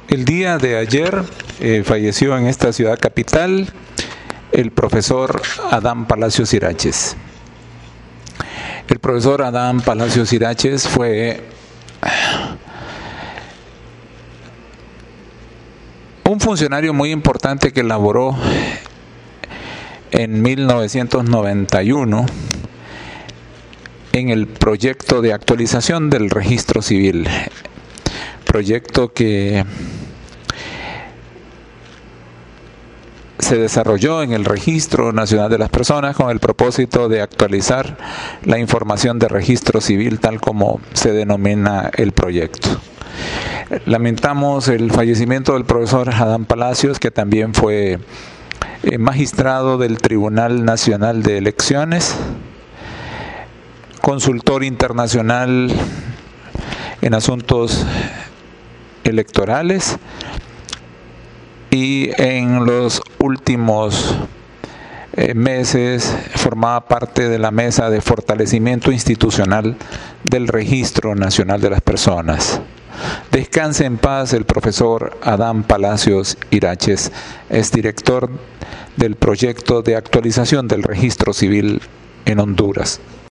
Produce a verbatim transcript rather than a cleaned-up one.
El día de ayer eh, falleció en esta ciudad capital el profesor Adán Palacios Iraches. El profesor Adán Palacios Iraches fue un funcionario muy importante que elaboró en mil novecientos noventa y uno en el proyecto de actualización del registro civil, proyecto que se desarrolló en el Registro Nacional de las Personas con el propósito de actualizar la información de registro civil tal como se denomina el proyecto. Lamentamos el fallecimiento del profesor Adán Palacios, que también fue eh, magistrado del Tribunal Nacional de Elecciones, consultor internacional en asuntos electorales, y en los últimos eh, meses formaba parte de la mesa de fortalecimiento institucional del Registro Nacional de las Personas. Descanse en paz el profesor Adán Palacios Iraches, es director del proyecto de actualización del registro civil en Honduras.